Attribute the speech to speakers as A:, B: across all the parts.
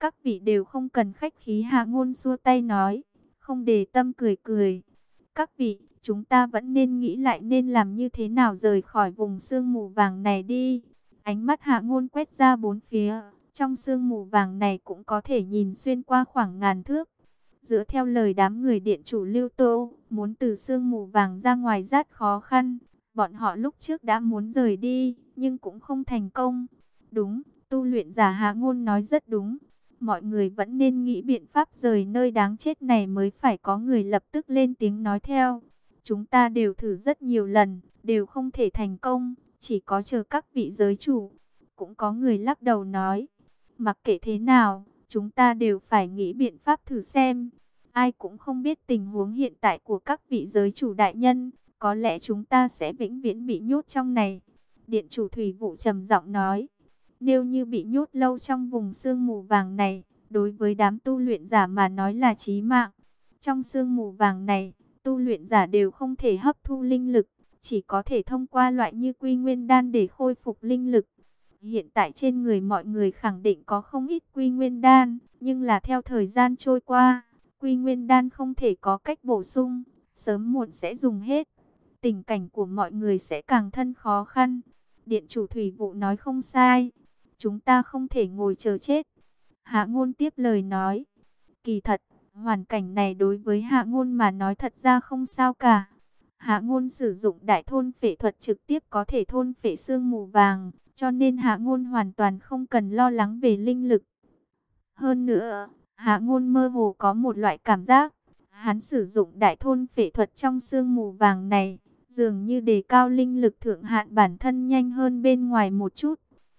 A: Các vị đều không cần khách khí, Hạ Ngôn xua tay nói, không để tâm cười cười. Các vị, chúng ta vẫn nên nghĩ lại nên làm như thế nào rời khỏi vùng sương mù vàng này đi. Ánh mắt Hạ Ngôn quét ra bốn phía, trong sương mù vàng này cũng có thể nhìn xuyên qua khoảng ngàn thước. Dựa theo lời đám người điện chủ Lưu Tô, muốn từ sương mù vàng ra ngoài rất khó khăn. Bọn họ lúc trước đã muốn rời đi, nhưng cũng không thành công. Đúng, tu luyện giả Hạ Ngôn nói rất đúng. Mọi người vẫn nên nghĩ biện pháp rời nơi đáng chết này mới phải, có người lập tức lên tiếng nói theo. Chúng ta đều thử rất nhiều lần, đều không thể thành công, chỉ có chờ các vị giới chủ. Cũng có người lắc đầu nói, mặc kệ thế nào, chúng ta đều phải nghĩ biện pháp thử xem. Ai cũng không biết tình huống hiện tại của các vị giới chủ đại nhân, có lẽ chúng ta sẽ vĩnh viễn bị nhốt trong này. Điện chủ Thủy Vụ trầm giọng nói, nếu như bị nhốt lâu trong vùng sương mù vàng này, đối với đám tu luyện giả mà nói là chí mạng. Trong sương mù vàng này, tu luyện giả đều không thể hấp thu linh lực, chỉ có thể thông qua loại như Quy Nguyên Đan để khôi phục linh lực. Hiện tại trên người mọi người khẳng định có không ít Quy Nguyên Đan, nhưng là theo thời gian trôi qua, Quy Nguyên Đan không thể có cách bổ sung, sớm muộn sẽ dùng hết. Tình cảnh của mọi người sẽ càng thân khó khăn. Điện chủ Thủy Vụ nói không sai, chúng ta không thể ngồi chờ chết. Hạ Ngôn tiếp lời nói, kỳ thật, hoàn cảnh này đối với Hạ Ngôn mà nói thật ra không sao cả. Hạ Ngôn sử dụng đại thôn phệ thuật trực tiếp có thể thôn phệ sương mù vàng, cho nên Hạ Ngôn hoàn toàn không cần lo lắng về linh lực. Hơn nữa, Hạ Ngôn mơ hồ có một loại cảm giác, hắn sử dụng đại thôn phệ thuật trong sương mù vàng này, dường như đề cao linh lực thượng hạn bản thân nhanh hơn bên ngoài một chút.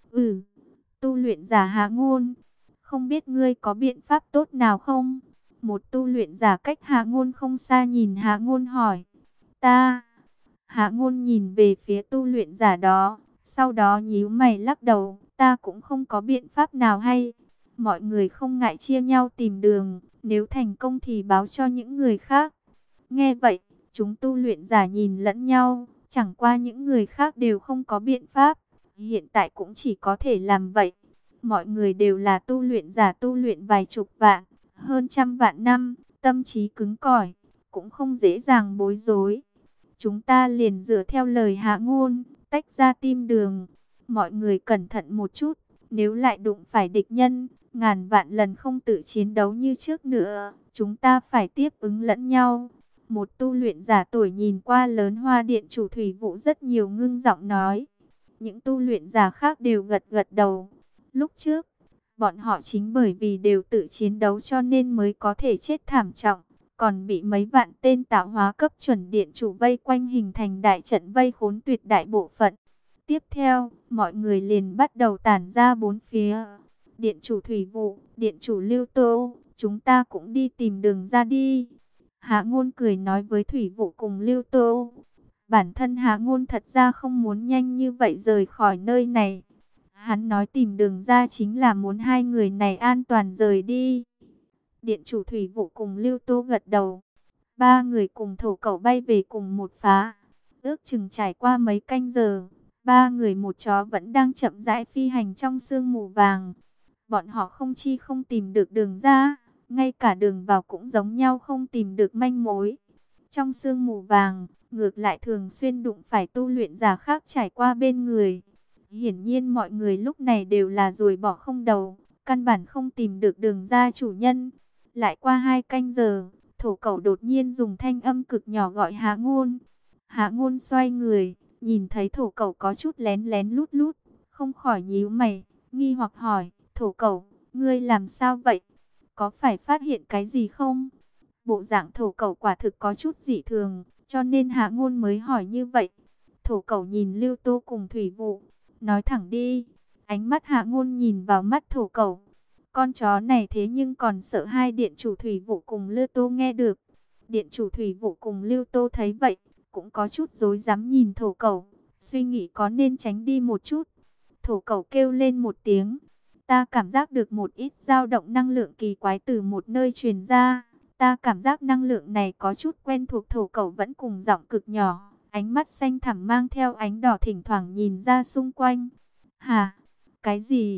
A: Tu luyện giả Hạ Ngôn, không biết ngươi có biện pháp tốt nào không? Một tu luyện giả cách Hạ Ngôn không xa nhìn Hạ Ngôn hỏi. Ta. Hạ Ngôn nhìn về phía tu luyện giả đó, sau đó nhíu mày lắc đầu, ta cũng không có biện pháp nào hay. Mọi người không ngại chia nhau tìm đường, nếu thành công thì báo cho những người khác. Nghe vậy, chúng tu luyện giả nhìn lẫn nhau, chẳng qua những người khác đều không có biện pháp, hiện tại cũng chỉ có thể làm vậy. Mọi người đều là tu luyện giả tu luyện vài chục vạn, hơn trăm vạn năm, tâm trí cứng cỏi, cũng không dễ dàng bối rối. Chúng ta liền dựa theo lời Hạ Ngôn, tách ra tìm đường. Mọi người cẩn thận một chút, nếu lại đụng phải địch nhân, ngàn vạn lần không tự chiến đấu như trước nữa, chúng ta phải tiếp ứng lẫn nhau. Một tu luyện giả tuổi nhìn qua lớn Hoa điện chủ Thủy Vụ rất nhiều ngưng giọng nói. Những tu luyện giả khác đều gật gật đầu. Lúc trước, bọn họ chính bởi vì đều tự chiến đấu cho nên mới có thể chết thảm trọng, còn bị mấy vạn tên tạo hóa cấp chuẩn điện chủ vây quanh hình thành đại trận vây khốn tuyệt đại bộ phận. Tiếp theo, mọi người liền bắt đầu tản ra bốn phía. Điện chủ Thủy Vụ, điện chủ Lưu Tô, chúng ta cũng đi tìm đường ra đi. Hạ Ngôn cười nói với Thủy Vụ cùng Lưu Tô. Bản thân Hạ Ngôn thật ra không muốn nhanh như vậy rời khỏi nơi này. Hắn nói tìm đường ra chính là muốn hai người này an toàn rời đi. Điện chủ Thủy Vụ cùng Lưu Tô gật đầu. Ba người cùng Thổ Cẩu bay về cùng một phá. Ước chừng trải qua mấy canh giờ, ba người một chó vẫn đang chậm rãi phi hành trong sương mù vàng. Bọn họ không chi không tìm được đường ra, ngay cả đường vào cũng giống nhau không tìm được manh mối. Trong sương mù vàng, ngược lại thường xuyên đụng phải tu luyện giả khác trải qua bên người. Hiển nhiên mọi người lúc này đều là ruồi bỏ không đầu, căn bản không tìm được đường ra chủ nhân. Lại qua 2 canh giờ, Thổ Cẩu đột nhiên dùng thanh âm cực nhỏ gọi Hạ Ngôn. Hạ Ngôn xoay người, nhìn thấy Thổ Cẩu có chút lén lén lút lút, không khỏi nhíu mày, nghi hoặc hỏi, Thổ Cẩu, ngươi làm sao vậy? Có phải phát hiện cái gì không? Bộ dạng Thổ Cẩu quả thực có chút dị thường, cho nên Hạ Ngôn mới hỏi như vậy. Thổ Cẩu nhìn Lưu Tô cùng Thủy Vụ, nói thẳng đi. Ánh mắt Hạ Ngôn nhìn vào mắt Thổ Cẩu. Con chó này thế nhưng còn sợ hai điện chủ Thủy Vụ cùng Lưu Tô nghe được. Điện chủ Thủy Vụ cùng Lưu Tô thấy vậy, cũng có chút rối rắm nhìn Thổ Cẩu, suy nghĩ có nên tránh đi một chút. Thổ Cẩu kêu lên một tiếng. Ta cảm giác được một ít dao động năng lượng kỳ quái từ một nơi truyền ra. Ta cảm giác năng lượng này có chút quen thuộc. Thổ Cẩu vẫn cùng giọng cực nhỏ, ánh mắt xanh thẳm mang theo ánh đỏ thỉnh thoảng nhìn ra xung quanh. Hả? Cái gì?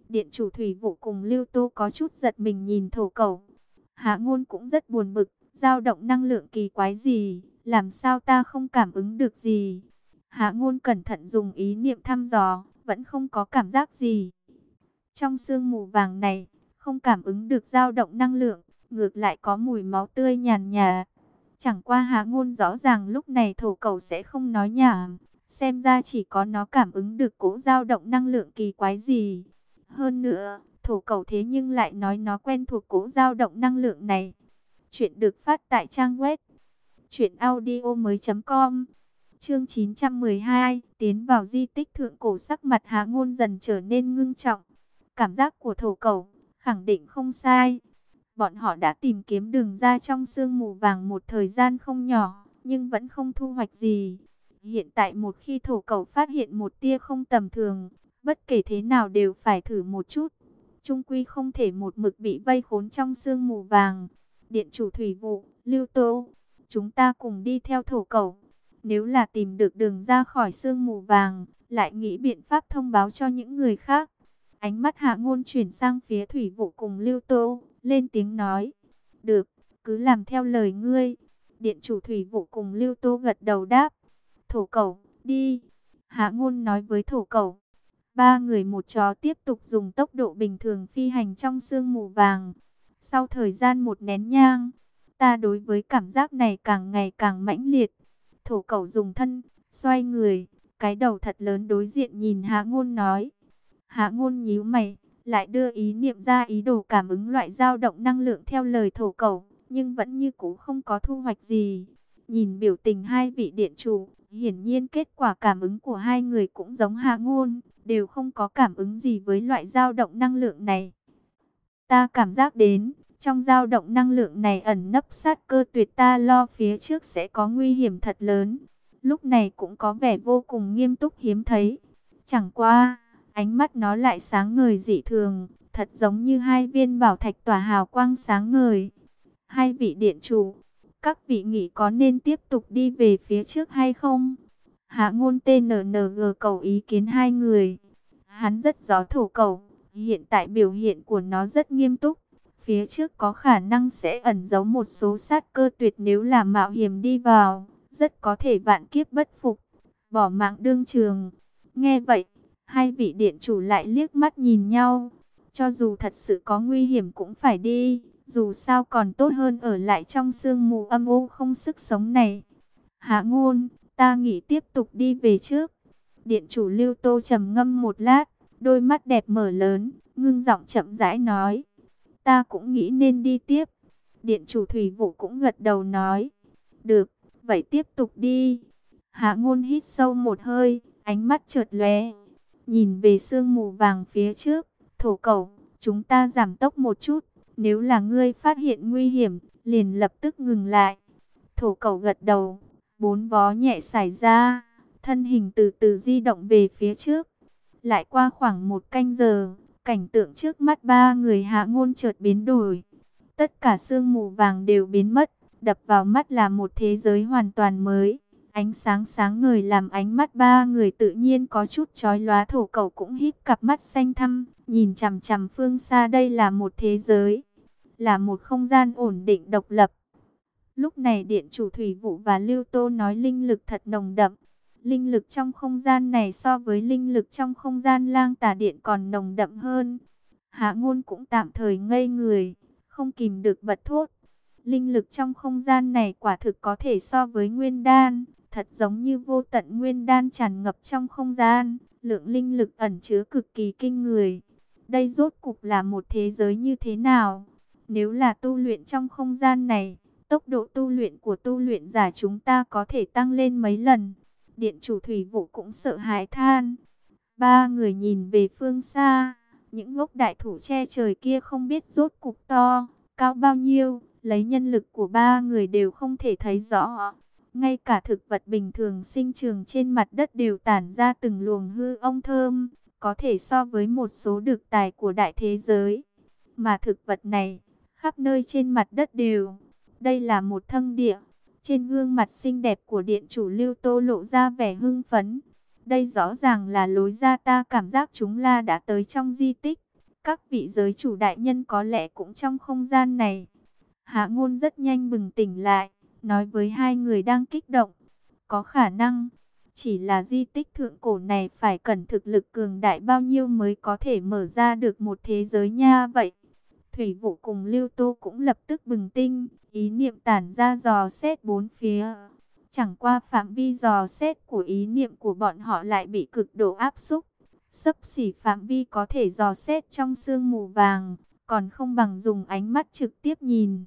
A: Điện chủ Thủy Vụ cùng Lưu Tô có chút giật mình nhìn thổ cẩu. Hạ Ngôn cũng rất buồn bực, dao động năng lượng kỳ quái gì, làm sao ta không cảm ứng được gì. Hạ Ngôn cẩn thận dùng ý niệm thăm dò, vẫn không có cảm giác gì. Trong sương mù vàng này, không cảm ứng được dao động năng lượng, ngược lại có mùi máu tươi nhàn nhạt. Chẳng qua Hạ Ngôn rõ ràng lúc này thổ cẩu sẽ không nói nhảm, xem ra chỉ có nó cảm ứng được cỗ dao động năng lượng kỳ quái gì. Hơn nữa, thổ cẩu thế nhưng lại nói nó quen thuộc cỗ dao động năng lượng này. Chuyện được phát tại trang web truyệnaudiomoi.com. Chương 912, tiến vào di tích thượng cổ, sắc mặt Hạ Ngôn dần trở nên ngưng trọng. Cảm giác của thổ cẩu khẳng định không sai. Bọn họ đã tìm kiếm đường ra trong sương mù vàng một thời gian không nhỏ, nhưng vẫn không thu hoạch gì. Hiện tại một khi thổ cẩu phát hiện một tia không tầm thường, bất kể thế nào đều phải thử một chút. Chung quy không thể một mực bị vây khốn trong sương mù vàng. Điện chủ Thủy Vụ, Lưu Tô, chúng ta cùng đi theo thổ cẩu. Nếu là tìm được đường ra khỏi sương mù vàng, lại nghĩ biện pháp thông báo cho những người khác. Ánh mắt Hạ Ngôn chuyển sang phía Thủy Vụ cùng Lưu Tô, lên tiếng nói. Được, cứ làm theo lời ngươi. Điện chủ Thủy Vụ cùng Lưu Tô gật đầu đáp. Thổ cẩu, đi. Hạ Ngôn nói với thổ cẩu. Ba người một chó tiếp tục dùng tốc độ bình thường phi hành trong sương mù vàng. Sau thời gian một nén nhang, ta đối với cảm giác này càng ngày càng mãnh liệt. Thổ cẩu dùng thân, xoay người, cái đầu thật lớn đối diện nhìn Hạ Ngôn nói. Hạ Ngôn nhíu mày, lại đưa ý niệm ra ý đồ cảm ứng loại dao động năng lượng theo lời thổ cẩu, nhưng vẫn như cũ không có thu hoạch gì. Nhìn biểu tình hai vị điện chủ, hiển nhiên kết quả cảm ứng của hai người cũng giống Hạ Ngôn, đều không có cảm ứng gì với loại dao động năng lượng này. Ta cảm giác đến, trong dao động năng lượng này ẩn nấp sát cơ tuyệt, ta lo phía trước sẽ có nguy hiểm thật lớn. Lúc này cũng có vẻ vô cùng nghiêm túc hiếm thấy. Chẳng qua, ánh mắt nó lại sáng ngời dị thường, thật giống như hai viên bảo thạch tỏa hào quang sáng ngời. Hai vị điện chủ, các vị nghĩ có nên tiếp tục đi về phía trước hay không? Hạ Ngôn TNNG cầu ý kiến hai người. Hắn rất rõ thổ cẩu, hiện tại biểu hiện của nó rất nghiêm túc. Phía trước có khả năng sẽ ẩn giấu một số sát cơ tuyệt, nếu là mạo hiểm đi vào, rất có thể vạn kiếp bất phục, bỏ mạng đương trường. Nghe vậy, hai vị điện chủ lại liếc mắt nhìn nhau. Cho dù thật sự có nguy hiểm cũng phải đi, dù sao còn tốt hơn ở lại trong sương mù âm u không sức sống này. Hạ Ngôn, ta nghĩ tiếp tục đi về trước. Điện chủ Lưu Tô trầm ngâm một lát, đôi mắt đẹp mở lớn, ngưng giọng chậm rãi nói. Ta cũng nghĩ nên đi tiếp. Điện chủ Thủy Vụ cũng gật đầu nói. Được, vậy tiếp tục đi. Hạ Ngôn hít sâu một hơi, ánh mắt chợt lóe, nhìn về sương mù vàng phía trước. Thổ cẩu, chúng ta giảm tốc một chút. Nếu là ngươi phát hiện nguy hiểm, liền lập tức ngừng lại. Thổ cẩu gật đầu, bốn vó nhẹ sải ra, thân hình từ từ di động về phía trước. Lại qua khoảng một canh giờ, cảnh tượng trước mắt ba người Hạ Ngôn chợt biến đổi. Tất cả sương mù vàng đều biến mất, đập vào mắt là một thế giới hoàn toàn mới. Ánh sáng sáng ngời làm ánh mắt ba người tự nhiên có chút chói lóa. Thổ cẩu cũng híp cặp mắt xanh thẳm, nhìn chằm chằm phương xa. Đây là một thế giới, là một không gian ổn định độc lập. Lúc này điện chủ Thủy Vụ và Lưu Tô nói linh lực thật nồng đậm. Linh lực trong không gian này so với linh lực trong không gian Lang Tà Điện còn nồng đậm hơn. Hạ Ngôn cũng tạm thời ngây người, không kìm được bật thốt. Linh lực trong không gian này quả thực có thể so với nguyên đan, thật giống như vô tận nguyên đan tràn ngập trong không gian, lượng linh lực ẩn chứa cực kỳ kinh người. Đây rốt cục là một thế giới như thế nào? Nếu là tu luyện trong không gian này, tốc độ tu luyện của tu luyện giả chúng ta có thể tăng lên mấy lần. Điện chủ Thủy Vụ cũng sợ hãi than. Ba người nhìn về phương xa, những gốc đại thụ che trời kia không biết rốt cục to, cao bao nhiêu, lấy nhân lực của ba người đều không thể thấy rõ. Ngay cả thực vật bình thường sinh trưởng trên mặt đất đều tản ra từng luồng hư ông thơm, có thể so với một số dược tài của đại thế giới. Mà thực vật này, khắp nơi trên mặt đất đều. Đây là một thâm địa. Trên gương mặt xinh đẹp của điện chủ Lưu Tô lộ ra vẻ hưng phấn. Đây rõ ràng là lối ra, ta cảm giác chúng la đã tới trong di tích. Các vị giới chủ đại nhân có lẽ cũng trong không gian này. Hạ Ngôn rất nhanh bừng tỉnh lại, nói với hai người đang kích động. Có khả năng, chỉ là di tích thượng cổ này phải cần thực lực cường đại bao nhiêu mới có thể mở ra được một thế giới nha vậy. Thủy Vũ cùng Lưu Tô cũng lập tức bừng tỉnh, ý niệm tản ra dò xét bốn phía. Chẳng qua phạm vi dò xét của ý niệm của bọn họ lại bị cực độ áp xúc. Xấp xỉ phạm vi có thể dò xét trong sương mù vàng, còn không bằng dùng ánh mắt trực tiếp nhìn.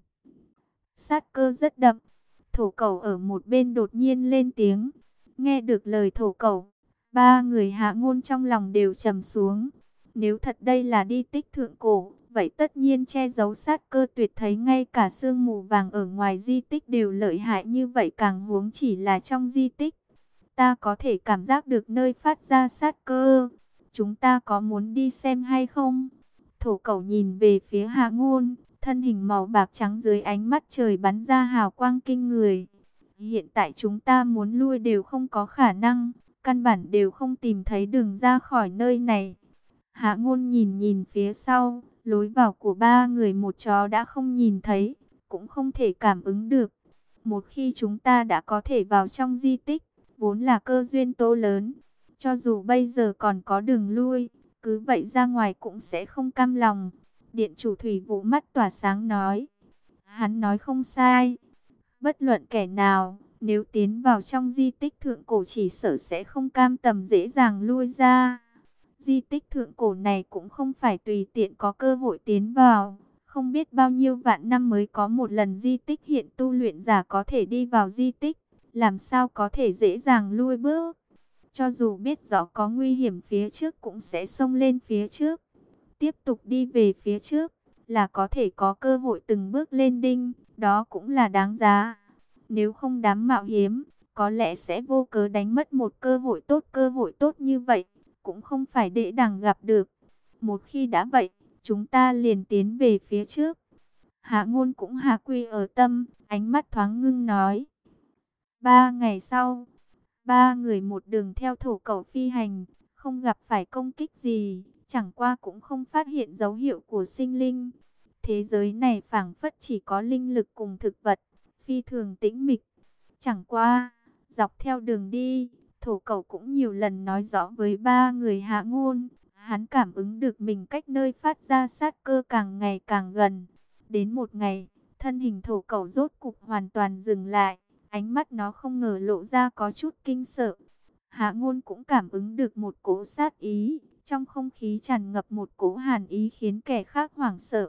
A: Sát cơ rất đậm. Thổ Cẩu ở một bên đột nhiên lên tiếng. Nghe được lời Thổ Cẩu, ba người Hạ Ngôn trong lòng đều trầm xuống. Nếu thật đây là di tích thượng cổ, vậy tất nhiên che giấu sát cơ tuyệt thấy ngay cả sương mù vàng ở ngoài di tích đều lợi hại như vậy, càng huống chỉ là trong di tích. Ta có thể cảm giác được nơi phát ra sát cơ. Chúng ta có muốn đi xem hay không? Thổ Cẩu nhìn về phía Hạ Ngôn, thân hình màu bạc trắng dưới ánh mắt trời bắn ra hào quang kinh người. Hiện tại chúng ta muốn lui đều không có khả năng, căn bản đều không tìm thấy đường ra khỏi nơi này. Hạ Ngôn nhìn nhìn phía sau, lối vào của ba người một chó đã không nhìn thấy, cũng không thể cảm ứng được. Một khi chúng ta đã có thể vào trong di tích, vốn là cơ duyên to lớn. Cho dù bây giờ còn có đường lui, cứ vậy ra ngoài cũng sẽ không cam lòng. Điện chủ Thủy Vũ mắt tỏa sáng nói. Hắn nói không sai. Bất luận kẻ nào, nếu tiến vào trong di tích thượng cổ chỉ sợ sẽ không cam tâm dễ dàng lui ra. Di tích thượng cổ này cũng không phải tùy tiện có cơ hội tiến vào. Không biết bao nhiêu vạn năm mới có một lần di tích hiện tu luyện giả có thể đi vào di tích. Làm sao có thể dễ dàng lui bước. Cho dù biết rõ có nguy hiểm phía trước cũng sẽ xông lên phía trước. Tiếp tục đi về phía trước là có thể có cơ hội từng bước lên đinh. Đó cũng là đáng giá. Nếu không dám mạo hiểm, có lẽ sẽ vô cớ đánh mất một cơ hội tốt. Cơ hội tốt như vậy cũng không phải dễ dàng gặp được. Một khi đã vậy, chúng ta liền tiến về phía trước. Hạ Ngôn cũng hạ quy ở tâm, ánh mắt thoáng ngưng nói. 3 ngày sau, ba người một đường theo Thổ Cẩu phi hành, không gặp phải công kích gì, chẳng qua cũng không phát hiện dấu hiệu của sinh linh. Thế giới này phảng phất chỉ có linh lực cùng thực vật, phi thường tĩnh mịch. Chẳng qua, dọc theo đường đi, Thổ Cẩu cũng nhiều lần nói rõ với ba người Hạ Ngôn, hắn cảm ứng được mình cách nơi phát ra sát cơ càng ngày càng gần. Đến một ngày, thân hình Thổ Cẩu rốt cục hoàn toàn dừng lại, ánh mắt nó không ngờ lộ ra có chút kinh sợ. Hạ Ngôn cũng cảm ứng được một cỗ sát ý, trong không khí tràn ngập một cỗ hàn ý khiến kẻ khác hoảng sợ.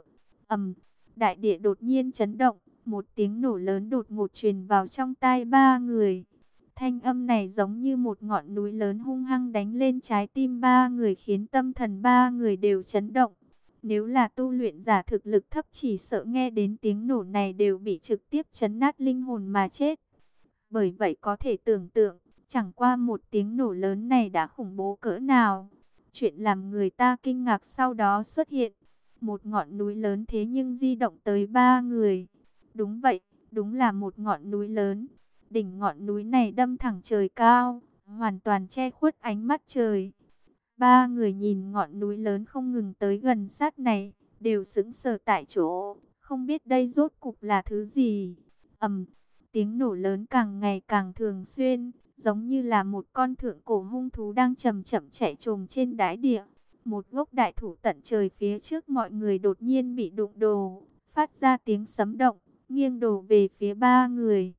A: Đại địa đột nhiên chấn động, một tiếng nổ lớn đột ngột truyền vào trong tai ba người. Thanh âm này giống như một ngọn núi lớn hung hăng đánh lên trái tim ba người, khiến tâm thần ba người đều chấn động. Nếu là tu luyện giả thực lực thấp chỉ sợ nghe đến tiếng nổ này đều bị trực tiếp chấn nát linh hồn mà chết. Bởi vậy có thể tưởng tượng, chẳng qua một tiếng nổ lớn này đã khủng bố cỡ nào. Chuyện làm người ta kinh ngạc sau đó xuất hiện. Một ngọn núi lớn thế nhưng di động tới ba người. Đúng vậy, đúng là một ngọn núi lớn. Đỉnh ngọn núi này đâm thẳng trời cao, hoàn toàn che khuất ánh mắt trời. Ba người nhìn ngọn núi lớn không ngừng tới gần sát này, đều sững sờ tại chỗ, không biết đây rốt cục là thứ gì. Tiếng nổ lớn càng ngày càng thường xuyên, giống như là một con thượng cổ hung thú đang chậm chậm chạy trồm trên đáy địa. Một gốc đại thụ tận trời phía trước mọi người đột nhiên bị đụng đổ, phát ra tiếng sấm động, nghiêng đổ về phía ba người.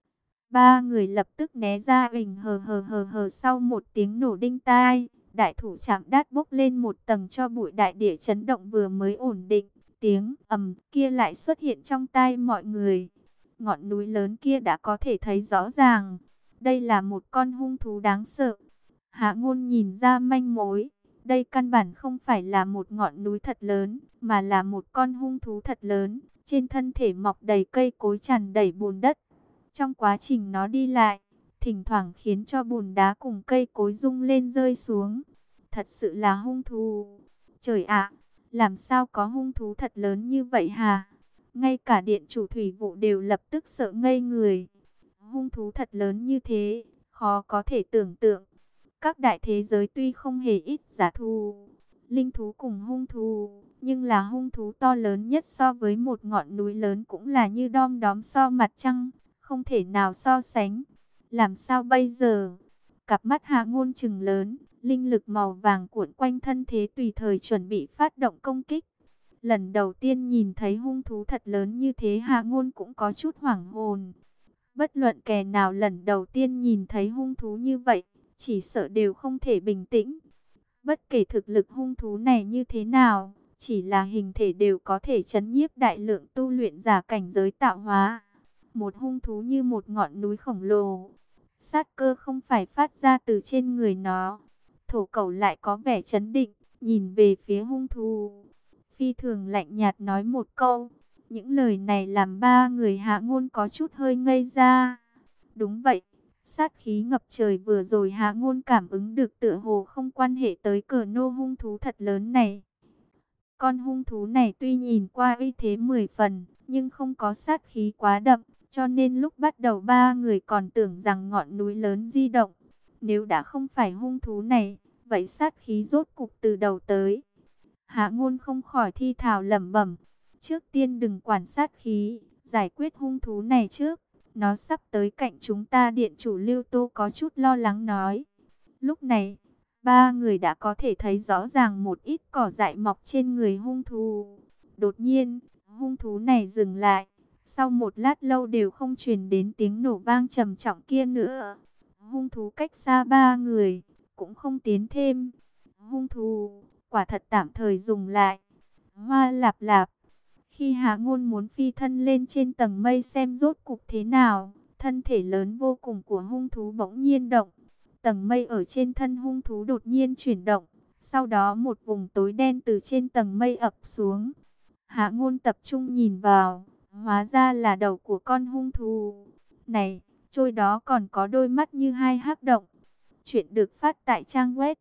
A: Ba người lập tức né ra hờ sau một tiếng nổ đinh tai. Đại thủ chạm đát bốc lên một tầng cho bụi, đại địa chấn động vừa mới ổn định. Tiếng kia lại xuất hiện trong tai mọi người. Ngọn núi lớn kia đã có thể thấy rõ ràng. Đây là một con hung thú đáng sợ. Hạ Ngôn nhìn ra manh mối. Đây căn bản không phải là một ngọn núi thật lớn, mà là một con hung thú thật lớn. Trên thân thể mọc đầy cây cối tràn đầy bùn đất. Trong quá trình nó đi lại, thỉnh thoảng khiến cho bùn đá cùng cây cối rung lên rơi xuống. Thật sự là hung thú. Trời ạ, làm sao có hung thú thật lớn như vậy hả? Ngay cả điện chủ Thủy Vũ đều lập tức sợ ngây người. Hung thú thật lớn như thế, khó có thể tưởng tượng. Các đại thế giới tuy không hề ít giả thú, linh thú cùng hung thú, nhưng là hung thú to lớn nhất so với một ngọn núi lớn cũng là như đom đóm so mặt trăng, không thể nào so sánh. Làm sao bây giờ? Cặp mắt Hạ Ngôn trừng lớn, linh lực màu vàng cuộn quanh thân thế tùy thời chuẩn bị phát động công kích. Lần đầu tiên nhìn thấy hung thú thật lớn như thế, Hạ Ngôn cũng có chút hoảng hồn. Bất luận kẻ nào lần đầu tiên nhìn thấy hung thú như vậy, chỉ sợ đều không thể bình tĩnh. Bất kể thực lực hung thú này như thế nào, chỉ là hình thể đều có thể chấn nhiếp đại lượng tu luyện giả cảnh giới tạo hóa. Một hung thú như một ngọn núi khổng lồ, sát cơ không phải phát ra từ trên người nó. Thổ Cẩu lại có vẻ trấn định, nhìn về phía hung thú, phi thường lạnh nhạt nói một câu. Những lời này làm ba người Hạ Ngôn có chút hơi ngây ra. Đúng vậy, sát khí ngập trời vừa rồi Hạ Ngôn cảm ứng được tựa hồ không quan hệ tới cờ nô hung thú thật lớn này. Con hung thú này tuy nhìn qua uy thế 10 phần, nhưng không có sát khí quá đậm, cho nên lúc bắt đầu ba người còn tưởng rằng ngọn núi lớn di động. Nếu đã không phải hung thú này, vậy sát khí rốt cục từ đầu tới. Hạ Ngôn không khỏi thi thào lẩm bẩm, trước tiên đừng quản sát khí, giải quyết hung thú này trước. Nó sắp tới cạnh chúng ta. Điện chủ Lưu Tô có chút lo lắng nói. Lúc này, ba người đã có thể thấy rõ ràng một ít cỏ dại mọc trên người hung thú. Đột nhiên, hung thú này dừng lại. Sau một lát lâu đều không truyền đến tiếng nổ vang trầm trọng kia nữa. Hung thú cách xa ba người, cũng không tiến thêm. Hung thú quả thật tạm thời dừng lại. Hoa lạp lạp. Khi Hạ Ngôn muốn phi thân lên trên tầng mây xem rốt cục thế nào, thân thể lớn vô cùng của hung thú bỗng nhiên động. Tầng mây ở trên thân hung thú đột nhiên chuyển động, sau đó một vùng tối đen từ trên tầng mây ập xuống. Hạ Ngôn tập trung nhìn vào, hóa ra là đầu của con hung thú. Này, trôi đó còn có đôi mắt như hai hắc động. Chuyện được phát tại trang web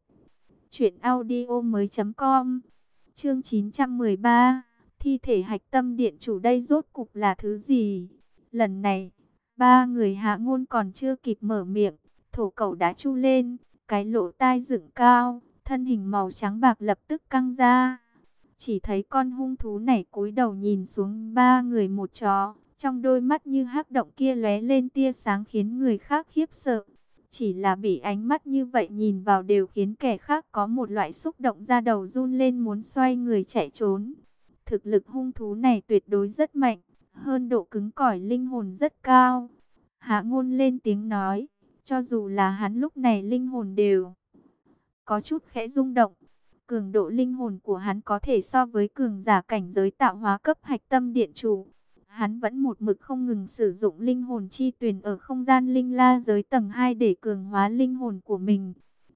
A: truyệnaudiomoi.com. Chương 913. Thi thể hạch tâm điện chủ đây rốt cục là thứ gì? Lần này, ba người Hạ Ngôn còn chưa kịp mở miệng, Thổ Cẩu đã chu lên, cái lỗ tai dựng cao, thân hình màu trắng bạc lập tức căng ra. Chỉ thấy con hung thú này cúi đầu nhìn xuống ba người một chó, trong đôi mắt như hắc động kia lóe lên tia sáng khiến người khác khiếp sợ. Chỉ là bị ánh mắt như vậy nhìn vào đều khiến kẻ khác có một loại xúc động da đầu run lên muốn xoay người chạy trốn. Thực lực hung thú này tuyệt đối rất mạnh, hơn độ cứng cỏi linh hồn rất cao. Hạ Ngôn lên tiếng nói, cho dù là hắn lúc này linh hồn đều có chút khẽ rung động. Cường độ linh hồn của hắn có thể so với cường giả cảnh giới tạo hóa cấp hạch tâm điện chủ. Hắn vẫn một mực không ngừng sử dụng linh hồn chi tuyền ở không gian linh la giới tầng 2 để cường hóa linh hồn của mình.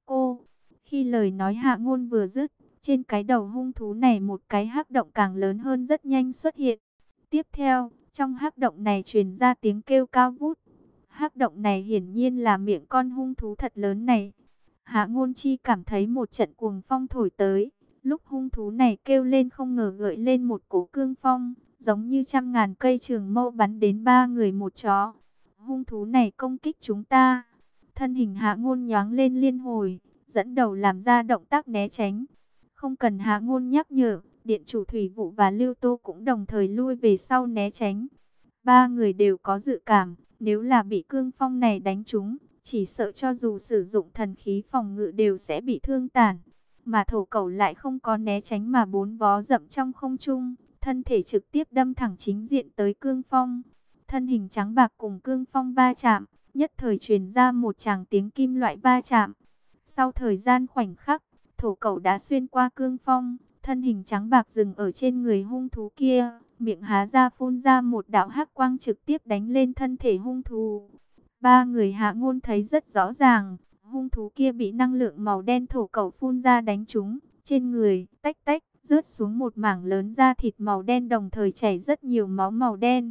A: Khi lời nói Hạ Ngôn vừa dứt, trên cái đầu hung thú này một cái hắc động càng lớn hơn rất nhanh xuất hiện. Tiếp theo, trong hắc động này truyền ra tiếng kêu cao vút. Hắc động này hiển nhiên là miệng con hung thú thật lớn này. Hạ Ngôn Chi cảm thấy một trận cuồng phong thổi tới. Lúc hung thú này kêu lên không ngờ gợi lên một cỗ cương phong, giống như trăm ngàn cây trường mâu bắn đến ba người một chó. Hung thú này công kích chúng ta. Thân hình Hạ Ngôn nhoáng lên liên hồi, dẫn đầu làm ra động tác né tránh. Không cần Hạ Ngôn nhắc nhở, điện chủ Thủy Vụ và Lưu Tô cũng đồng thời lui về sau né tránh. Ba người đều có dự cảm, nếu là bị cương phong này đánh trúng, chỉ sợ cho dù sử dụng thần khí phòng ngự đều sẽ bị thương tàn. Mà Thổ Cẩu lại không có né tránh mà bốn vó dậm trong không trung, thân thể trực tiếp đâm thẳng chính diện tới cương phong. Thân hình trắng bạc cùng cương phong va chạm, nhất thời truyền ra một tràng tiếng kim loại va chạm. Sau thời gian khoảnh khắc, Thổ Cẩu đã xuyên qua cương phong, thân hình trắng bạc dừng ở trên người hung thú kia, miệng há ra phun ra một đạo hắc quang trực tiếp đánh lên thân thể hung thú. Ba người Hạ Ngôn thấy rất rõ ràng, hung thú kia bị năng lượng màu đen Thổ Cẩu phun ra đánh trúng, trên người tách tách rớt xuống một mảng lớn da thịt màu đen, đồng thời chảy rất nhiều máu màu đen.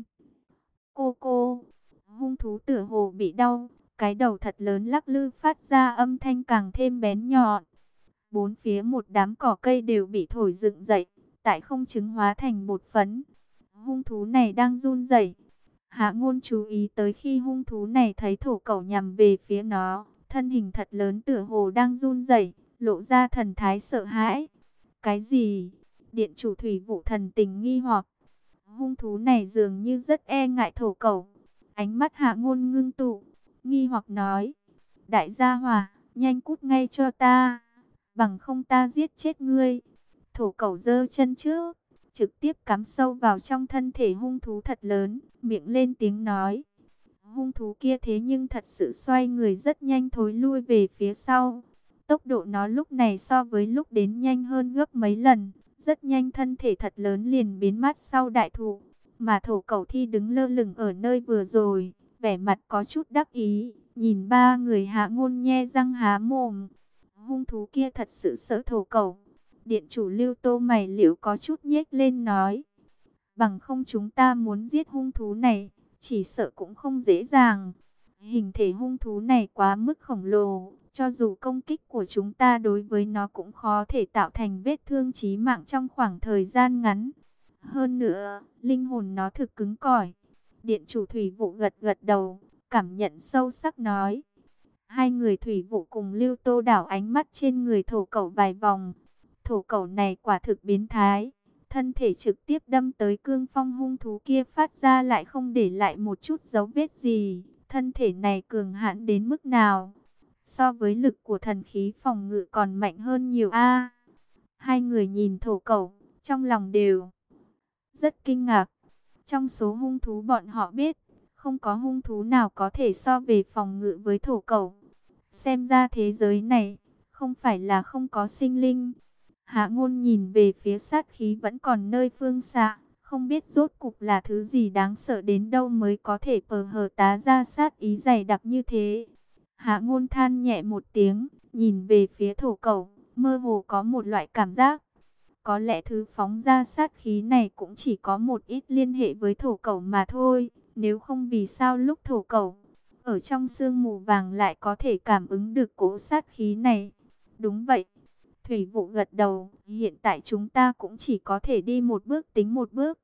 A: Cô, hung thú tựa hồ bị đau, cái đầu thật lớn lắc lư phát ra âm thanh càng thêm bén nhọn. Bốn phía một đám cỏ cây đều bị thổi dựng dậy, tại không trung hóa thành bột phấn. Hung thú này đang run rẩy. Hạ Ngôn chú ý tới khi hung thú này thấy Thổ Cẩu nhằm về phía nó, thân hình thật lớn tựa hồ đang run rẩy, lộ ra thần thái sợ hãi. Cái gì? Điện chủ thủy vụ thần tình nghi hoặc. Hung thú này dường như rất e ngại thổ cẩu. Ánh mắt Hạ Ngôn ngưng tụ, nghi hoặc nói: đại gia hỏa, nhanh cút ngay cho ta, bằng không ta giết chết ngươi. Thổ cẩu giơ chân trước, trực tiếp cắm sâu vào trong thân thể hung thú thật lớn, miệng lên tiếng nói. Hung thú kia thế nhưng thật sự xoay người rất nhanh, thối lui về phía sau. Tốc độ nó lúc này so với lúc đến nhanh hơn gấp mấy lần. Rất nhanh thân thể thật lớn liền biến mất sau đại thụ. Mà thổ cẩu thi đứng lơ lửng ở nơi vừa rồi, vẻ mặt có chút đắc ý, nhìn ba người Hạ Ngôn nhe răng há mồm. Hung thú kia thật sự sợ thổ cẩu. Điện chủ Lưu Tô mày liễu có chút nhếch lên nói: bằng không chúng ta muốn giết hung thú này, chỉ sợ cũng không dễ dàng. Hình thể hung thú này quá mức khổng lồ, cho dù công kích của chúng ta đối với nó cũng khó thể tạo thành vết thương chí mạng trong khoảng thời gian ngắn. Hơn nữa, linh hồn nó thực cứng cỏi. Điện chủ thủy vụ gật gật đầu, cảm nhận sâu sắc nói. Hai người thủy vụ cùng Lưu Tô đảo ánh mắt trên người thổ cẩu vài vòng. Thổ cẩu này quả thực biến thái. Thân thể trực tiếp đâm tới cương phong hung thú kia, phát ra lại không để lại một chút dấu vết gì. Thân thể này cường hãn đến mức nào? So với lực của thần khí phòng ngự còn mạnh hơn nhiều a. Hai người nhìn thổ cẩu, trong lòng đều rất kinh ngạc. Trong số hung thú bọn họ biết, không có hung thú nào có thể so về phòng ngự với thổ cẩu. Xem ra thế giới này không phải là không có sinh linh. Hạ Ngôn nhìn về phía sát khí vẫn còn nơi phương xa, không biết rốt cục là thứ gì đáng sợ đến đâu mới có thể pờ hờ tá ra sát ý dày đặc như thế. Hạ Ngôn than nhẹ một tiếng, nhìn về phía thổ cẩu, mơ hồ có một loại cảm giác. Có lẽ thứ phóng ra sát khí này cũng chỉ có một ít liên hệ với thổ cẩu mà thôi. Nếu không vì sao lúc thổ cẩu ở trong sương mù vàng lại có thể cảm ứng được cỗ sát khí này. Đúng vậy. Thủy vụ gật đầu, hiện tại chúng ta cũng chỉ có thể đi một bước tính một bước.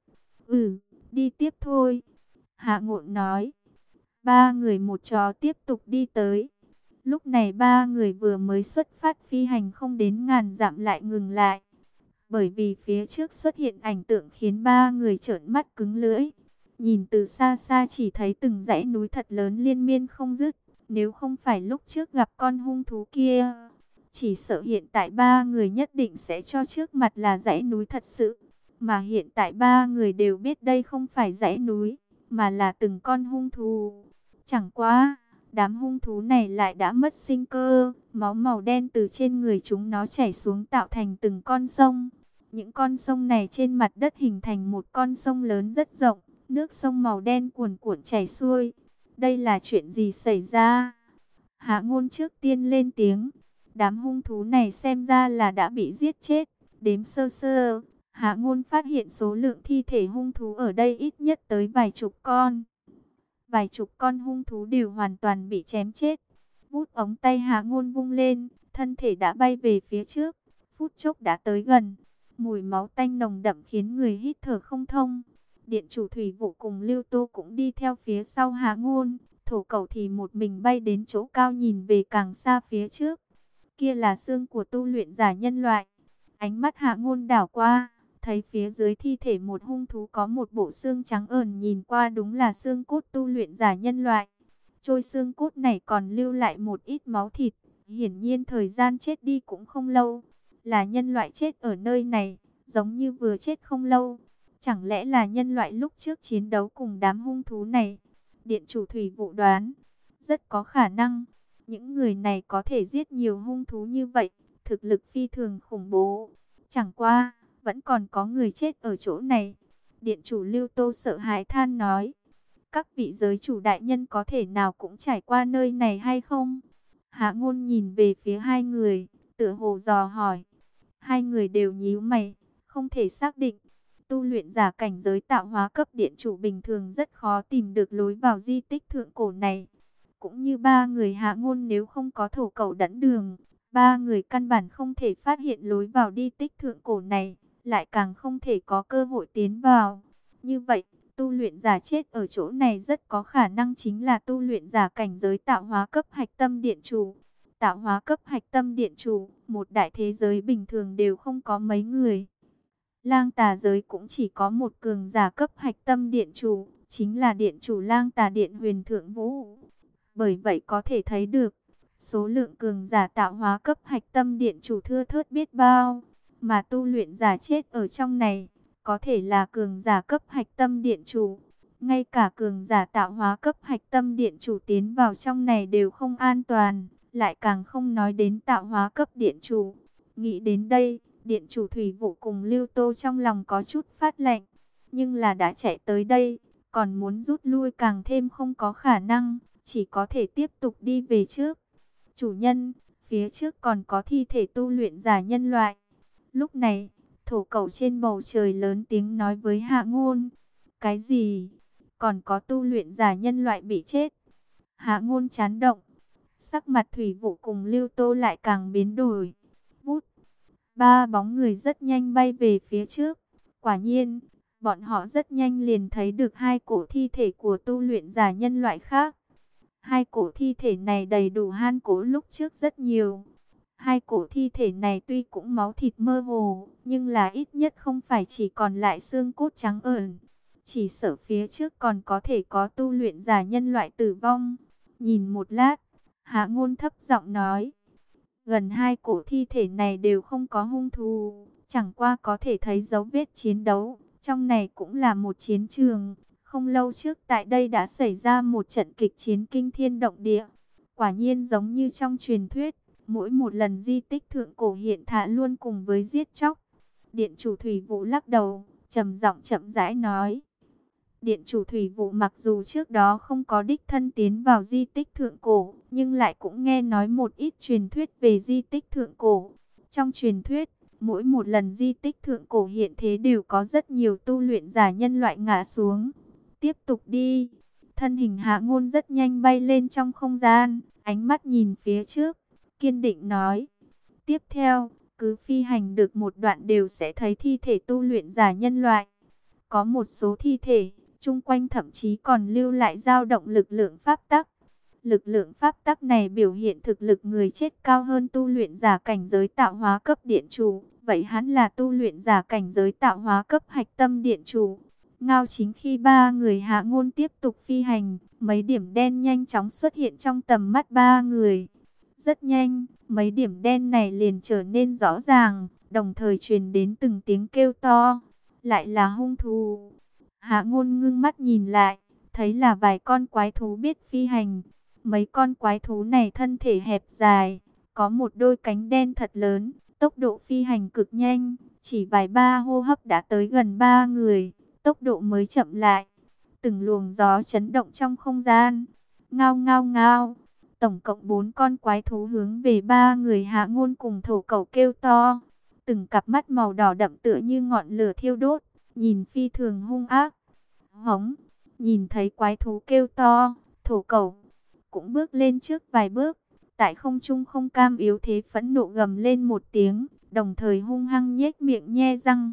A: Đi tiếp thôi. Hạ Ngôn nói. Ba người một chó tiếp tục đi tới. Lúc này ba người vừa mới xuất phát phi hành không đến ngàn dặm lại ngừng lại. Bởi vì phía trước xuất hiện ảnh tượng khiến ba người trợn mắt cứng lưỡi. Nhìn từ xa xa chỉ thấy từng dãy núi thật lớn liên miên không dứt. Nếu không phải lúc trước gặp con hung thú kia, chỉ sợ hiện tại ba người nhất định sẽ cho trước mặt là dãy núi thật sự. Mà hiện tại ba người đều biết đây không phải dãy núi, mà là từng con hung thú. Chẳng qua, đám hung thú này lại đã mất sinh cơ, máu màu đen từ trên người chúng nó chảy xuống tạo thành từng con sông. Những con sông này trên mặt đất hình thành một con sông lớn rất rộng, nước sông màu đen cuồn cuộn chảy xuôi. Đây là chuyện gì xảy ra? Hạ Ngôn trước tiên lên tiếng. Đám hung thú này xem ra là đã bị giết chết. Đếm sơ sơ, Hạ Ngôn phát hiện số lượng thi thể hung thú ở đây ít nhất tới vài chục con. Vài chục con hung thú đều hoàn toàn bị chém chết. Vút ống tay Hạ Ngôn vung lên, thân thể đã bay về phía trước. Phút chốc đã tới gần. Mùi máu tanh nồng đậm khiến người hít thở không thông. Điện chủ thủy vụ cùng Lưu Tô cũng đi theo phía sau Hạ Ngôn. Thổ cẩu thì một mình bay đến chỗ cao nhìn về càng xa phía trước. Kia là xương của tu luyện giả nhân loại. Ánh mắt Hạ Ngôn đảo qua, thấy phía dưới thi thể một hung thú có một bộ xương trắng ẩn, nhìn qua đúng là xương cốt tu luyện giả nhân loại. Trôi xương cốt này còn lưu lại một ít máu thịt, hiển nhiên thời gian chết đi cũng không lâu. Là nhân loại chết ở nơi này, giống như vừa chết không lâu. Chẳng lẽ là nhân loại lúc trước chiến đấu cùng đám hung thú này? Điện chủ thủy vụ đoán, rất có khả năng. Những người này có thể giết nhiều hung thú như vậy, thực lực phi thường khủng bố. Chẳng qua, vẫn còn có người chết ở chỗ này. Điện chủ Lưu Tô sợ hãi than nói. Các vị giới chủ đại nhân có thể nào cũng trải qua nơi này hay không? Hạ Ngôn nhìn về phía hai người, tựa hồ dò hỏi. Hai người đều nhíu mày, không thể xác định. Tu luyện giả cảnh giới tạo hóa cấp điện chủ bình thường rất khó tìm được lối vào di tích thượng cổ này. Cũng như ba người Hạ Ngôn, nếu không có thổ cẩu dẫn đường, ba người căn bản không thể phát hiện lối vào di tích thượng cổ này, lại càng không thể có cơ hội tiến vào. Như vậy, tu luyện giả chết ở chỗ này rất có khả năng chính là tu luyện giả cảnh giới tạo hóa cấp hạch tâm điện chủ. Tạo hóa cấp hạch tâm điện chủ, một đại thế giới bình thường đều không có mấy người. Lang Tà giới cũng chỉ có một cường giả cấp hạch tâm điện chủ, chính là điện chủ Lang Tà Điện Huyền Thượng Vũ. Bởi vậy có thể thấy được, số lượng cường giả tạo hóa cấp hạch tâm điện chủ thưa thớt biết bao, mà tu luyện giả chết ở trong này, có thể là cường giả cấp hạch tâm điện chủ. Ngay cả cường giả tạo hóa cấp hạch tâm điện chủ tiến vào trong này đều không an toàn, lại càng không nói đến tạo hóa cấp điện chủ. Nghĩ đến đây, điện chủ Thủy Vụ cùng Lưu Tô trong lòng có chút phát lạnh, nhưng là đã chạy tới đây, còn muốn rút lui càng thêm không có khả năng, chỉ có thể tiếp tục đi về trước. Chủ nhân, phía trước còn có thi thể tu luyện giả nhân loại. Lúc này, thổ cẩu trên bầu trời lớn tiếng nói với Hạ Ngôn. Cái gì? Còn có tu luyện giả nhân loại bị chết? Hạ Ngôn chán động. Sắc mặt Thủy Vụ cùng Lưu Tô lại càng biến đổi. Vút. Ba bóng người rất nhanh bay về phía trước. Quả nhiên, bọn họ rất nhanh liền thấy được hai cổ thi thể của tu luyện giả nhân loại khác. Hai cổ thi thể này đầy đủ han cố lúc trước rất nhiều. Hai cổ thi thể này tuy cũng máu thịt mơ hồ, nhưng là ít nhất không phải chỉ còn lại xương cốt trắng ẩn. Chỉ sợ phía trước còn có thể có tu luyện giả nhân loại tử vong. Nhìn một lát, Hạ Ngôn thấp giọng nói. Gần hai cổ thi thể này đều không có hung thú, chẳng qua có thể thấy dấu vết chiến đấu. Trong này cũng là một chiến trường. Không lâu trước tại đây đã xảy ra một trận kịch chiến kinh thiên động địa. Quả nhiên giống như trong truyền thuyết, mỗi một lần di tích thượng cổ hiện thả luôn cùng với giết chóc. Điện chủ Thủy Vụ lắc đầu, trầm giọng chậm rãi nói. Điện chủ Thủy Vụ mặc dù trước đó không có đích thân tiến vào di tích thượng cổ, nhưng lại cũng nghe nói một ít truyền thuyết về di tích thượng cổ. Trong truyền thuyết, mỗi một lần di tích thượng cổ hiện thế đều có rất nhiều tu luyện giả nhân loại ngã xuống. Tiếp tục đi. Thân hình Hạ Ngôn rất nhanh bay lên trong không gian, ánh mắt nhìn phía trước, kiên định nói. Tiếp theo, cứ phi hành được một đoạn đều sẽ thấy thi thể tu luyện giả nhân loại. Có một số thi thể, chung quanh thậm chí còn lưu lại dao động lực lượng pháp tắc. Lực lượng pháp tắc này biểu hiện thực lực người chết cao hơn tu luyện giả cảnh giới tạo hóa cấp điện chủ. Vậy hắn là tu luyện giả cảnh giới tạo hóa cấp hạch tâm điện chủ. Ngao chính khi ba người Hạ Ngôn tiếp tục phi hành, mấy điểm đen nhanh chóng xuất hiện trong tầm mắt ba người. Rất nhanh, mấy điểm đen này liền trở nên rõ ràng, đồng thời truyền đến từng tiếng kêu to. Lại là hung thú. Hạ Ngôn ngưng mắt nhìn lại, thấy là vài con quái thú biết phi hành. Mấy con quái thú này thân thể hẹp dài, có một đôi cánh đen thật lớn, tốc độ phi hành cực nhanh, chỉ vài ba hô hấp đã tới gần ba người. Tốc độ mới chậm lại, từng luồng gió chấn động trong không gian. Ngao ngao ngao, tổng cộng 4 con quái thú hướng về ba người Hạ Ngôn cùng thổ cẩu kêu to. Từng cặp mắt màu đỏ đậm tựa như ngọn lửa thiêu đốt, nhìn phi thường hung ác. Hống, nhìn thấy quái thú kêu to, thổ cẩu cũng bước lên trước vài bước. Tại không trung không cam yếu thế phẫn nộ gầm lên một tiếng, đồng thời hung hăng nhếch miệng nhe răng.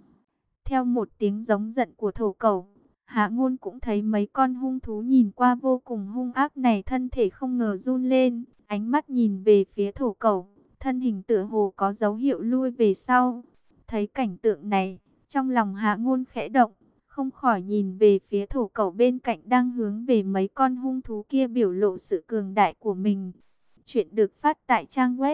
A: Theo một tiếng giống giận của thổ cẩu, Hạ Ngôn cũng thấy mấy con hung thú nhìn qua vô cùng hung ác này thân thể không ngờ run lên, ánh mắt nhìn về phía thổ cẩu, thân hình tựa hồ có dấu hiệu lui về sau. Thấy cảnh tượng này, trong lòng Hạ Ngôn khẽ động, không khỏi nhìn về phía thổ cẩu bên cạnh đang hướng về mấy con hung thú kia biểu lộ sự cường đại của mình. Chuyện được phát tại trang web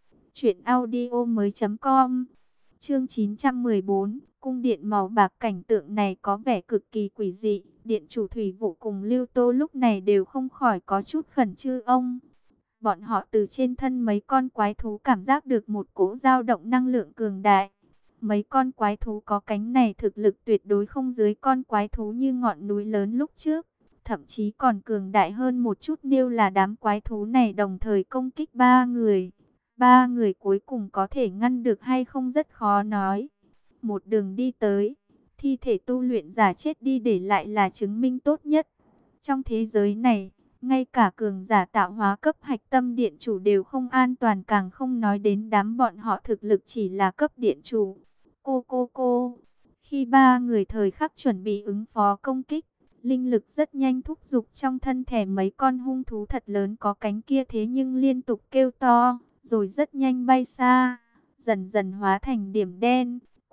A: truyệnaudiomoi.com. Chương 914, cung điện màu bạc. Cảnh tượng này có vẻ cực kỳ quỷ dị. Điện chủ Thủy Vụ cùng Lưu Tô lúc này đều không khỏi có chút khẩn trương. Bọn họ từ trên thân mấy con quái thú cảm giác được một cỗ dao động năng lượng cường đại. Mấy con quái thú có cánh này thực lực tuyệt đối không dưới con quái thú như ngọn núi lớn lúc trước. Thậm chí còn cường đại hơn một chút nếu là đám quái thú này đồng thời công kích ba người. Ba người cuối cùng có thể ngăn được hay không rất khó nói. Một đường đi tới, thi thể tu luyện giả chết đi để lại là chứng minh tốt nhất. Trong thế giới này, ngay cả cường giả tạo hóa cấp hạch tâm điện chủ đều không an toàn, càng không nói đến đám bọn họ thực lực chỉ là cấp điện chủ. Cô. Khi ba người thời khắc chuẩn bị ứng phó công kích, linh lực rất nhanh thúc giục trong thân thể mấy con hung thú thật lớn có cánh kia, thế nhưng liên tục kêu to, rồi rất nhanh bay xa, dần dần hóa thành điểm đen,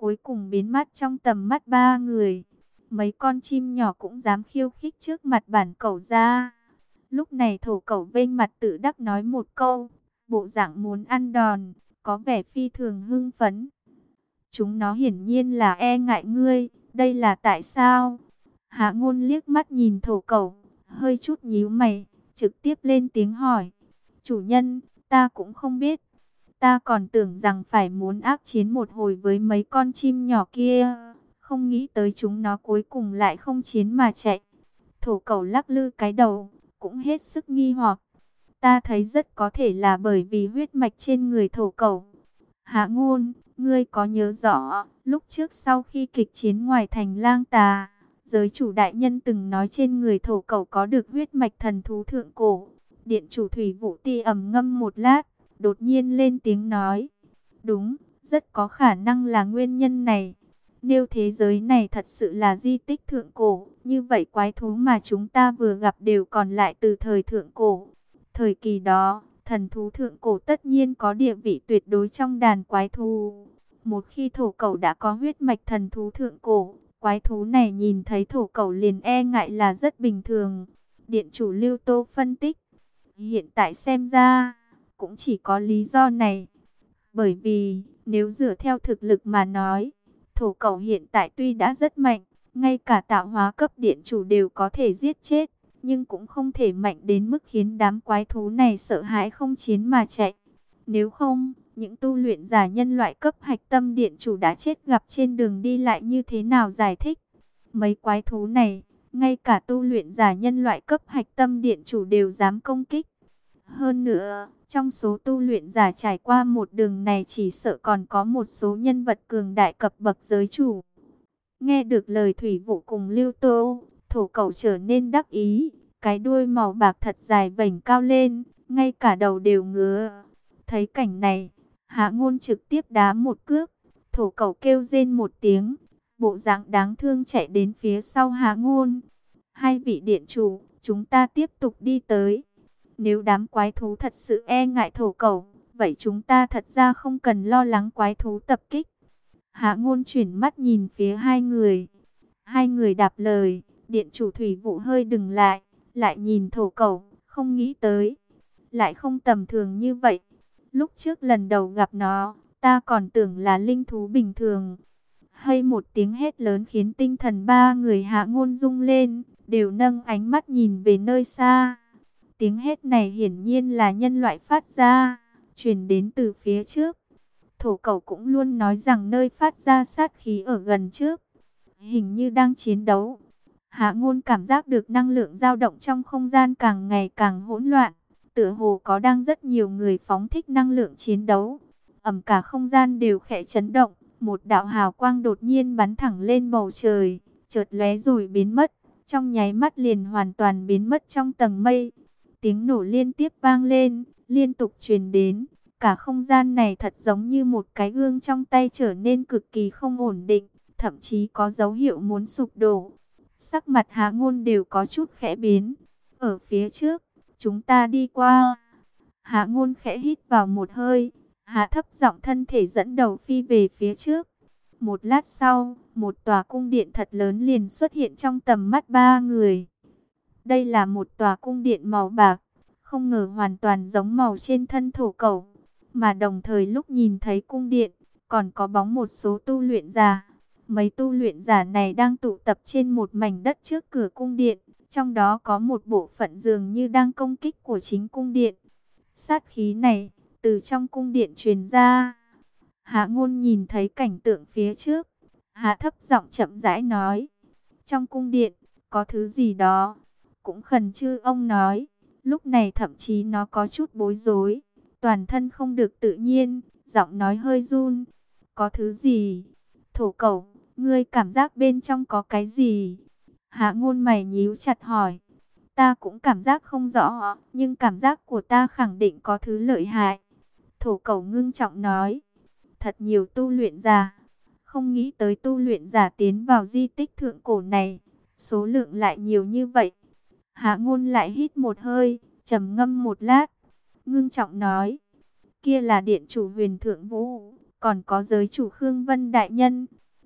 A: cuối cùng biến mất trong tầm mắt ba người. Mấy con chim nhỏ cũng dám khiêu khích trước mặt bản cẩu ra. Lúc này thổ cẩu vênh mặt tự đắc nói một câu, bộ dạng muốn ăn đòn, có vẻ phi thường hưng phấn. Chúng nó hiển nhiên là e ngại ngươi, đây là tại sao? Hạ Ngôn liếc mắt nhìn thổ cẩu, hơi chút nhíu mày, trực tiếp lên tiếng hỏi. Chủ nhân, ta cũng không biết. Ta còn tưởng rằng phải muốn ác chiến một hồi với mấy con chim nhỏ kia, không nghĩ tới chúng nó cuối cùng lại không chiến mà chạy. Thổ cẩu lắc lư cái đầu, cũng hết sức nghi hoặc. Ta thấy rất có thể là bởi vì huyết mạch trên người thổ cẩu. Hạ Ngôn, ngươi có nhớ rõ, lúc trước sau khi kịch chiến ngoài thành Lang Tà, giới chủ đại nhân từng nói trên người thổ cẩu có được huyết mạch thần thú thượng cổ. Điện chủ Thủy Vũ Ti ầm ngâm một lát, đột nhiên lên tiếng nói. Đúng, rất có khả năng là nguyên nhân này. Nếu thế giới này thật sự là di tích thượng cổ, như vậy quái thú mà chúng ta vừa gặp đều còn lại từ thời thượng cổ. Thời kỳ đó, thần thú thượng cổ tất nhiên có địa vị tuyệt đối trong đàn quái thú. Một khi thổ cẩu đã có huyết mạch thần thú thượng cổ, quái thú này nhìn thấy thổ cẩu liền e ngại là rất bình thường. Điện chủ Lưu Tô phân tích. Hiện tại xem ra, cũng chỉ có lý do này. Bởi vì, nếu dựa theo thực lực mà nói, thổ cẩu hiện tại tuy đã rất mạnh, ngay cả tạo hóa cấp điện chủ đều có thể giết chết, nhưng cũng không thể mạnh đến mức khiến đám quái thú này sợ hãi không chiến mà chạy. Nếu không, những tu luyện giả nhân loại cấp hạch tâm điện chủ đã chết gặp trên đường đi lại như thế nào giải thích? Mấy quái thú này, ngay cả tu luyện giả nhân loại cấp hạch tâm điện chủ đều dám công kích. Hơn nữa, trong số tu luyện giả trải qua một đường này chỉ sợ còn có một số nhân vật cường đại cập bậc giới chủ. Nghe được lời Thủy Vũ cùng Lưu Tô, thổ cẩu trở nên đắc ý, cái đuôi màu bạc thật dài vểnh cao lên, ngay cả đầu đều ngứa. Thấy cảnh này, Hạ Ngôn trực tiếp đá một cước, thổ cẩu kêu rên một tiếng, bộ dạng đáng thương chạy đến phía sau Hạ Ngôn. Hai vị điện chủ, chúng ta tiếp tục đi tới. Nếu đám quái thú thật sự e ngại thổ cẩu, vậy chúng ta thật ra không cần lo lắng quái thú tập kích. Hạ Ngôn chuyển mắt nhìn phía hai người. Hai người đáp lời, điện chủ Thủy Vũ hơi dừng lại, lại nhìn thổ cẩu, không nghĩ tới. Lại không tầm thường như vậy. Lúc trước lần đầu gặp nó, ta còn tưởng là linh thú bình thường. Hay một tiếng hét lớn khiến tinh thần ba người Hạ Ngôn rung lên, đều nâng ánh mắt nhìn về nơi xa. Tiếng hét này hiển nhiên là nhân loại phát ra, truyền đến từ phía trước. Thổ cẩu cũng luôn nói rằng nơi phát ra sát khí ở gần trước, hình như đang chiến đấu. Hạ Ngôn cảm giác được năng lượng dao động trong không gian càng ngày càng hỗn loạn, tựa hồ có đang rất nhiều người phóng thích năng lượng chiến đấu. Cả không gian đều khẽ chấn động, một đạo hào quang đột nhiên bắn thẳng lên bầu trời, chợt lóe rồi biến mất, trong nháy mắt liền hoàn toàn biến mất trong tầng mây. Tiếng nổ liên tiếp vang lên, liên tục truyền đến. Cả không gian này thật giống như một cái gương trong tay trở nên cực kỳ không ổn định, thậm chí có dấu hiệu muốn sụp đổ. Sắc mặt Hạ Ngôn đều có chút khẽ biến. Ở phía trước, chúng ta đi qua. Hạ Ngôn khẽ hít vào một hơi, hạ thấp giọng thân thể dẫn đầu phi về phía trước. Một lát sau, một tòa cung điện thật lớn liền xuất hiện trong tầm mắt ba người. Đây là một tòa cung điện màu bạc, không ngờ hoàn toàn giống màu trên thân thổ cẩu. Mà đồng thời lúc nhìn thấy cung điện, còn có bóng một số tu luyện giả. Mấy tu luyện giả này đang tụ tập trên một mảnh đất trước cửa cung điện. Trong đó có một bộ phận dường như đang công kích của chính cung điện. Sát khí này, từ trong cung điện truyền ra. Hạ Ngôn nhìn thấy cảnh tượng phía trước. Hạ thấp giọng chậm rãi nói. Trong cung điện, có thứ gì đó. Cũng khẩn trương ông nói. Lúc này thậm chí nó có chút bối rối. Toàn thân không được tự nhiên, giọng nói hơi run. Có thứ gì? Thổ cẩu, ngươi cảm giác bên trong có cái gì? Hạ Ngôn mày nhíu chặt hỏi. Ta cũng cảm giác không rõ, nhưng cảm giác của ta khẳng định có thứ lợi hại. Thổ cẩu ngưng trọng nói. Thật nhiều tu luyện giả. Không nghĩ tới tu luyện giả tiến vào di tích thượng cổ này. Số lượng lại nhiều như vậy. Hạ Ngôn lại hít một hơi, trầm ngâm một lát. Ngưng trọng nói. Kia là điện chủ Huyền Thượng Vũ, còn có giới chủ Khương Vân Đại Nhân.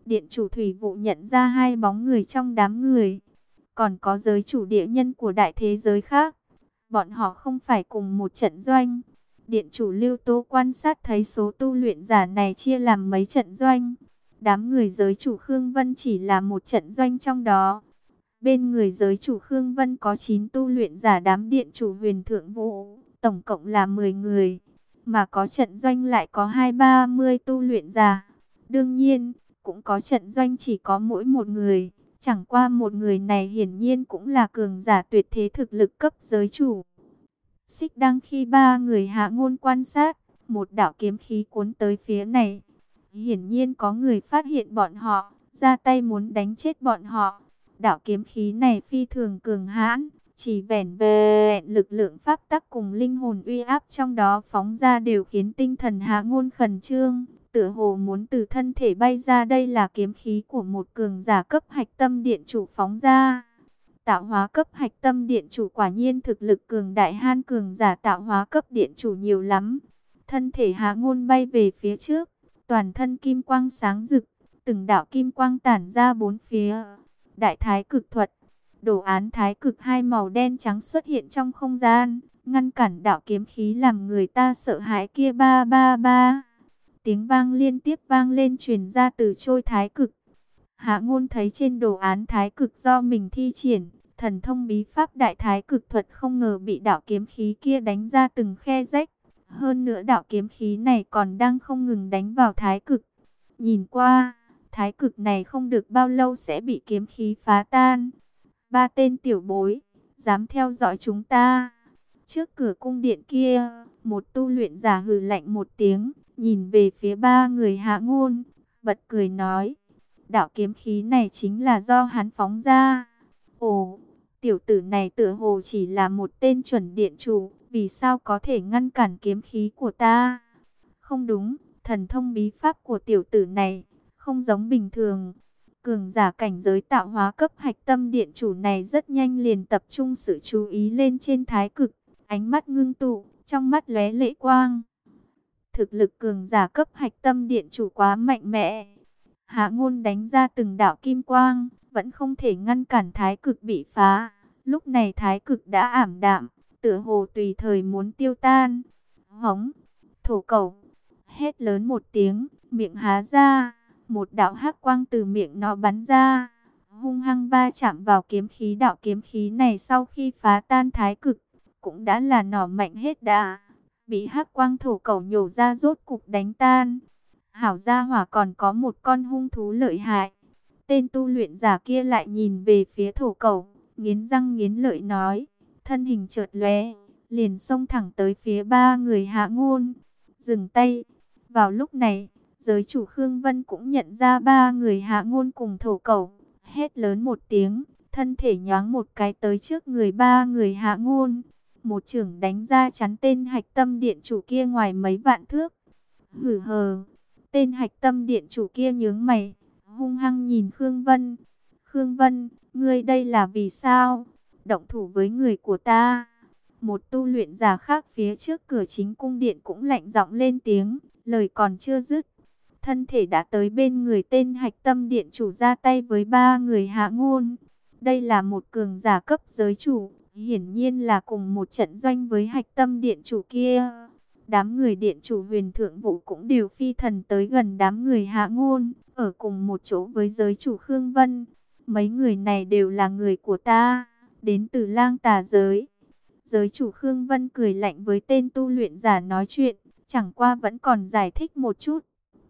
A: Điện chủ thủy vụ nhận ra hai bóng người trong đám người. Còn có giới chủ địa nhân của đại thế giới khác. Bọn họ không phải cùng một trận doanh. Điện chủ Lưu Tố quan sát thấy số tu luyện giả này chia làm mấy trận doanh. Đám người giới chủ Khương Vân chỉ là một trận doanh trong đó. Bên người giới chủ Khương Vân có 9 tu luyện giả đám điện chủ Huyền Thượng Vũ, tổng cộng là 10 người. Mà có trận doanh lại có 20-30 tu luyện giả. Đương nhiên, cũng có trận doanh chỉ có mỗi một người. Chẳng qua một người này hiển nhiên cũng là cường giả tuyệt thế thực lực cấp giới chủ. Xích Đăng khi ba người Hạ Ngôn quan sát, một đạo kiếm khí cuốn tới phía này. Hiển nhiên có người phát hiện bọn họ, ra tay muốn đánh chết bọn họ. Đạo kiếm khí này phi thường cường hãn, chỉ vẻn vẹn lực lượng pháp tắc cùng linh hồn uy áp trong đó phóng ra đều khiến tinh thần Hạ Ngôn khẩn trương, tựa hồ muốn từ thân thể bay ra. Đây là kiếm khí của một cường giả cấp hạch tâm điện chủ phóng ra. Tạo hóa cấp hạch tâm điện chủ quả nhiên thực lực cường đại, han cường giả tạo hóa cấp điện chủ nhiều lắm. Thân thể Hạ Ngôn bay về phía trước, toàn thân kim quang sáng rực, từng đạo kim quang tản ra bốn phía. Đại thái cực thuật, đồ án thái cực hai màu đen trắng xuất hiện trong không gian, ngăn cản đạo kiếm khí làm người ta sợ hãi kia. Ba ba ba, tiếng vang liên tiếp vang lên truyền ra từ trôi thái cực. Hạ Ngôn thấy trên đồ án thái cực do mình thi triển, thần thông bí pháp đại thái cực thuật không ngờ bị đạo kiếm khí kia đánh ra từng khe rách. Hơn nữa đạo kiếm khí này còn đang không ngừng đánh vào thái cực. Nhìn qua, thái cực này không được bao lâu sẽ bị kiếm khí phá tan. Ba tên tiểu bối, dám theo dõi chúng ta. Trước cửa cung điện kia, một tu luyện giả hừ lạnh một tiếng, nhìn về phía ba người Hạ Ngôn, bật cười nói. Đạo kiếm khí này chính là do hắn phóng ra. Ồ, tiểu tử này tựa hồ chỉ là một tên chuẩn điện chủ, vì sao có thể ngăn cản kiếm khí của ta? Không đúng, thần thông bí pháp của tiểu tử này không giống bình thường. Cường giả cảnh giới tạo hóa cấp hạch tâm điện chủ này rất nhanh liền tập trung sự chú ý lên trên thái cực, ánh mắt ngưng tụ, trong mắt lóe lệ quang. Thực lực cường giả cấp hạch tâm điện chủ quá mạnh mẽ. Hạ Ngôn đánh ra từng đạo kim quang, vẫn không thể ngăn cản thái cực bị phá. Lúc này thái cực đã ảm đạm, tựa hồ tùy thời muốn tiêu tan. Hống, thổ cẩu, hét lớn một tiếng, miệng há ra, một đạo hắc quang từ miệng nó bắn ra, hung hăng va chạm vào kiếm khí. Đạo kiếm khí này sau khi phá tan thái cực, cũng đã là nỏ mạnh hết đã, bị hắc quang thổ cẩu nhổ ra rốt cục đánh tan. Hảo gia hỏa còn có một con hung thú lợi hại. Tên tu luyện giả kia lại nhìn về phía thổ cẩu, nghiến răng nghiến lợi nói, thân hình chợt lóe, liền xông thẳng tới phía ba người Hạ Ngôn. Dừng tay. Vào lúc này, giới chủ Khương Vân cũng nhận ra ba người Hạ Ngôn cùng thổ cẩu, hét lớn một tiếng, thân thể nhoáng một cái tới trước người ba người Hạ Ngôn, một chưởng đánh ra chắn tên hạch tâm điện chủ kia ngoài mấy vạn thước. Hử hờ. Tên hạch tâm điện chủ kia nhướng mày, hung hăng nhìn Khương Vân. Khương Vân, ngươi đây là vì sao? Động thủ với người của ta. Một tu luyện giả khác phía trước cửa chính cung điện cũng lạnh giọng lên tiếng, lời còn chưa dứt. Thân thể đã tới bên người tên hạch tâm điện chủ ra tay với ba người Hạ Ngôn. Đây là một cường giả cấp giới chủ, hiển nhiên là cùng một trận doanh với hạch tâm điện chủ kia. Đám người điện chủ Huyền Thượng Vũ cũng đều phi thần tới gần đám người Hạ Ngôn, ở cùng một chỗ với giới chủ Khương Vân. Mấy người này đều là người của ta, đến từ Lang Tà giới. Giới chủ Khương Vân cười lạnh với tên tu luyện giả nói chuyện, chẳng qua vẫn còn giải thích một chút.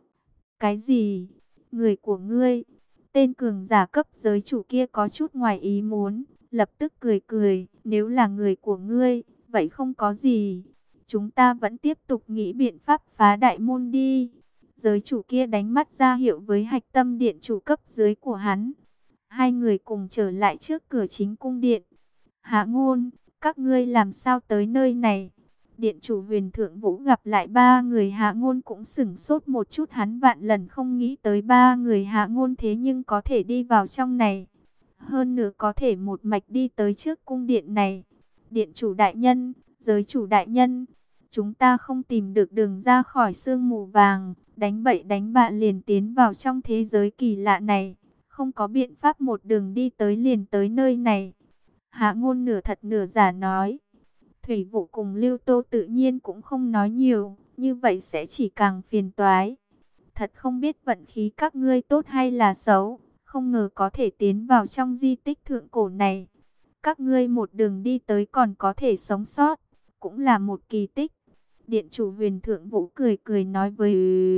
A: Cái gì? Người của ngươi? Tên cường giả cấp giới chủ kia có chút ngoài ý muốn, lập tức cười cười, nếu là người của ngươi, vậy không có gì. Chúng ta vẫn tiếp tục nghĩ biện pháp phá đại môn đi. Giới chủ kia đánh mắt ra hiệu với hạch tâm điện chủ cấp dưới của hắn. Hai người cùng trở lại trước cửa chính cung điện. Hạ Ngôn, các ngươi làm sao tới nơi này? Điện chủ Huyền Thượng Vũ gặp lại ba người Hạ Ngôn cũng sửng sốt một chút, hắn vạn lần không nghĩ tới ba người Hạ Ngôn thế nhưng có thể đi vào trong này. Hơn nữa có thể một mạch đi tới trước cung điện này. Điện chủ đại nhân, giới chủ đại nhân, chúng ta không tìm được đường ra khỏi sương mù vàng, đánh bậy đánh bạ liền tiến vào trong thế giới kỳ lạ này, không có biện pháp một đường đi tới liền tới nơi này. Hạ Ngôn nửa thật nửa giả nói. Thủy Vụ cùng Lưu Tô tự nhiên cũng không nói nhiều, như vậy sẽ chỉ càng phiền toái. Thật không biết vận khí các ngươi tốt hay là xấu, không ngờ có thể tiến vào trong di tích thượng cổ này. Các ngươi một đường đi tới còn có thể sống sót, cũng là một kỳ tích. Điện chủ Huyền Thượng Vũ cười cười nói với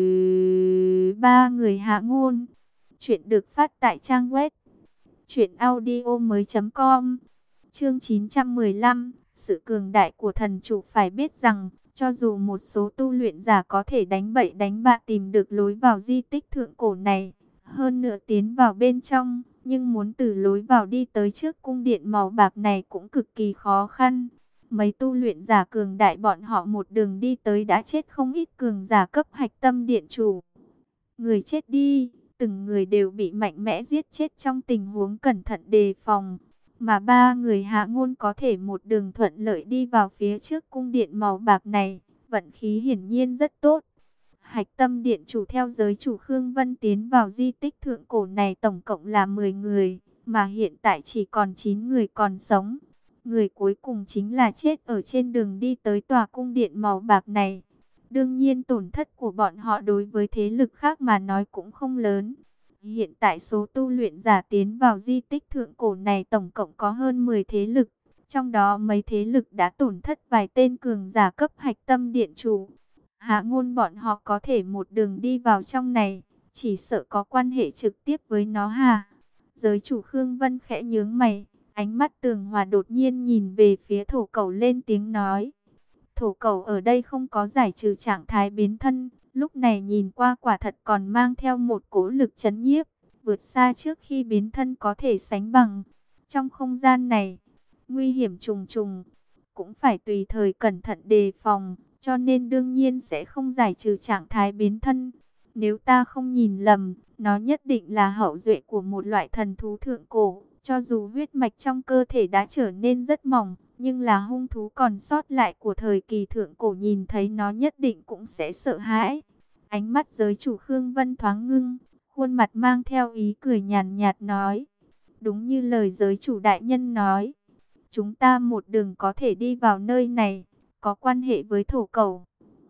A: ba người Hạ Ngôn. Chuyện được phát tại trang web truyệnaudiomoi.com. Chương 915, sự cường đại của thần chủ. Phải biết rằng, cho dù một số tu luyện giả có thể đánh bậy đánh bạ tìm được lối vào di tích thượng cổ này, hơn nữa tiến vào bên trong, nhưng muốn từ lối vào đi tới trước cung điện màu bạc này cũng cực kỳ khó khăn. Mấy tu luyện giả cường đại bọn họ một đường đi tới đã chết không ít cường giả cấp hạch tâm điện chủ. Người chết đi, từng người đều bị mạnh mẽ giết chết trong tình huống cẩn thận đề phòng. Mà ba người Hạ Ngôn có thể một đường thuận lợi đi vào phía trước cung điện màu bạc này, vận khí hiển nhiên rất tốt. Hạch tâm điện chủ theo giới chủ Khương Vân tiến vào di tích thượng cổ này tổng cộng là 10 người, mà hiện tại chỉ còn 9 người còn sống. Người cuối cùng chính là chết ở trên đường đi tới tòa cung điện màu bạc này. Đương nhiên tổn thất của bọn họ đối với thế lực khác mà nói cũng không lớn. Hiện tại số tu luyện giả tiến vào di tích thượng cổ này tổng cộng có hơn 10 thế lực. Trong đó mấy thế lực đã tổn thất vài tên cường giả cấp hạch tâm điện chủ. Hạ Ngôn bọn họ có thể một đường đi vào trong này, chỉ sợ có quan hệ trực tiếp với nó hà. Giới chủ Khương Vân khẽ nhướng mày, ánh mắt tường hòa đột nhiên nhìn về phía thổ cẩu lên tiếng nói. Thổ cẩu ở đây không có giải trừ trạng thái biến thân, lúc này nhìn qua quả thật còn mang theo một cỗ lực chấn nhiếp, vượt xa trước khi biến thân có thể sánh bằng. Trong không gian này, nguy hiểm trùng trùng, cũng phải tùy thời cẩn thận đề phòng, cho nên đương nhiên sẽ không giải trừ trạng thái biến thân. Nếu ta không nhìn lầm, nó nhất định là hậu duệ của một loại thần thú thượng cổ, cho dù huyết mạch trong cơ thể đã trở nên rất mỏng, nhưng là hung thú còn sót lại của thời kỳ thượng cổ nhìn thấy nó nhất định cũng sẽ sợ hãi. Ánh mắt giới chủ Khương Vân thoáng ngưng, khuôn mặt mang theo ý cười nhàn nhạt nói. Đúng như lời giới chủ đại nhân nói, chúng ta một đường có thể đi vào nơi này, có quan hệ với thổ cẩu.